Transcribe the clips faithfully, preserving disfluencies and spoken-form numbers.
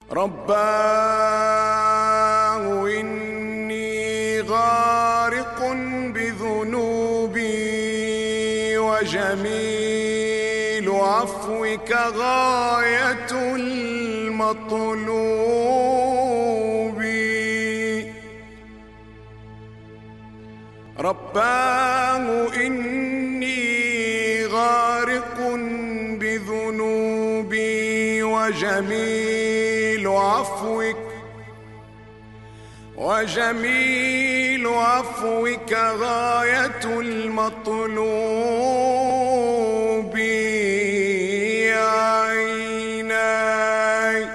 رباه إني غارق بذنوبي وجميل عفوك غاية المطلوب. رباه إني غارق بذنوبي وجميل عفوك وجميل عفوك غاية المطلوب. عيناي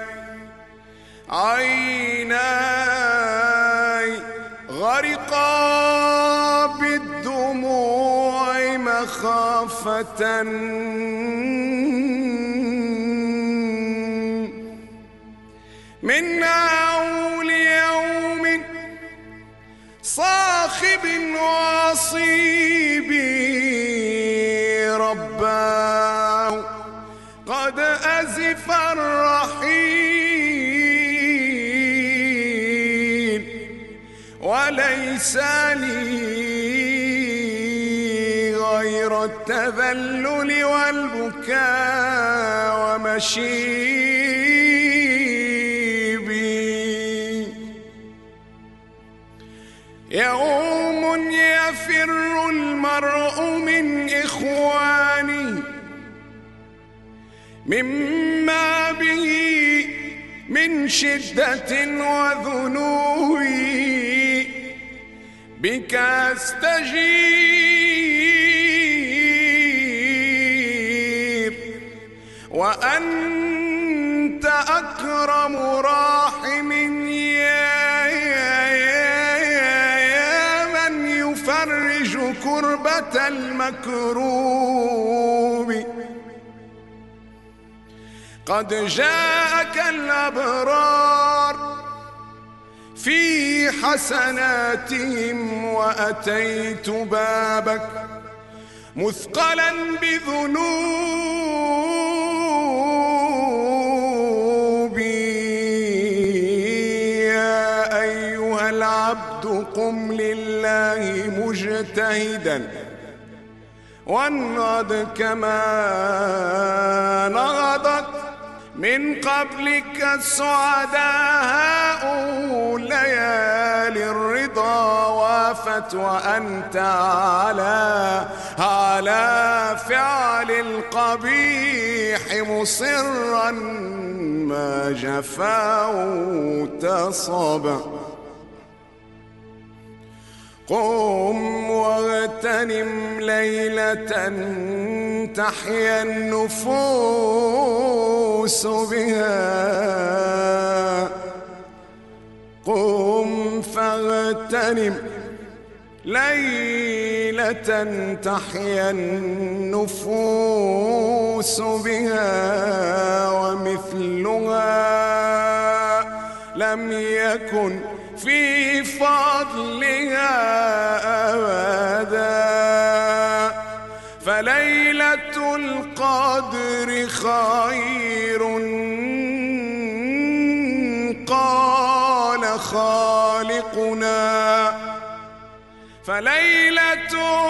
عيناي غرقا بالدموع مخافة من هول يوم صاخب وعصيب. رباه قد أزف الرحيل وليس لي غير التذلل والبكاء ومشيبي. يوم يفر المرء من إخوانه مما به من شدة وذنوب. بك أستجير وأنت أكرم راحم يا, يا, يا, يا من يفرج كربة المكروب. قد جاءك الأبرار في حسناتهم وأتيت بابك مثقلا بذنوبي. يا أيها العبد قم لله مجتهدا وانهض كما نهضت من قبلك السعداء. ليالي الرضا وافت وأنت على على فعل القبيح مصرا ما جفوت صبا. قم واغتنم ليلة تحيا النفوس بها. قم فاغتنم ليلة تحيا النفوس بها ومثلها لم يكن في فضلها أبدا. فليلة القدر خير قال خالقنا. فليلة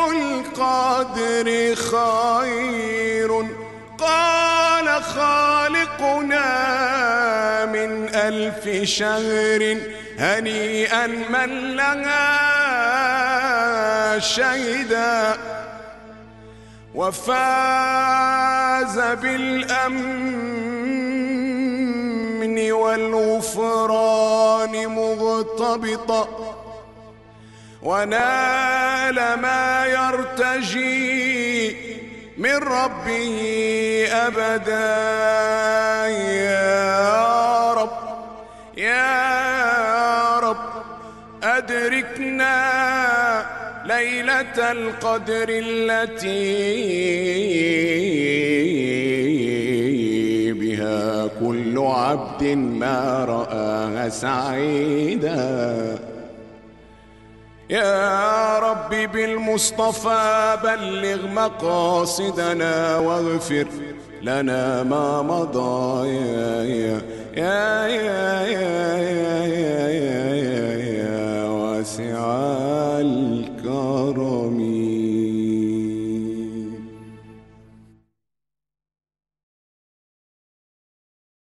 القدر خير قال خالقنا من ألف شهر هنيئا من لها شهدا وفاز بالأمن والغفران مغتبطا ونال ما يرتجي من ربه أبدا. يا رب يا رب أدركنا ليلة القدر التي بها كل عبد ما رآها سعيدا. يا رب بالمصطفى بلغ مقاصدنا واغفر لنا ما مضى يا يا يا يا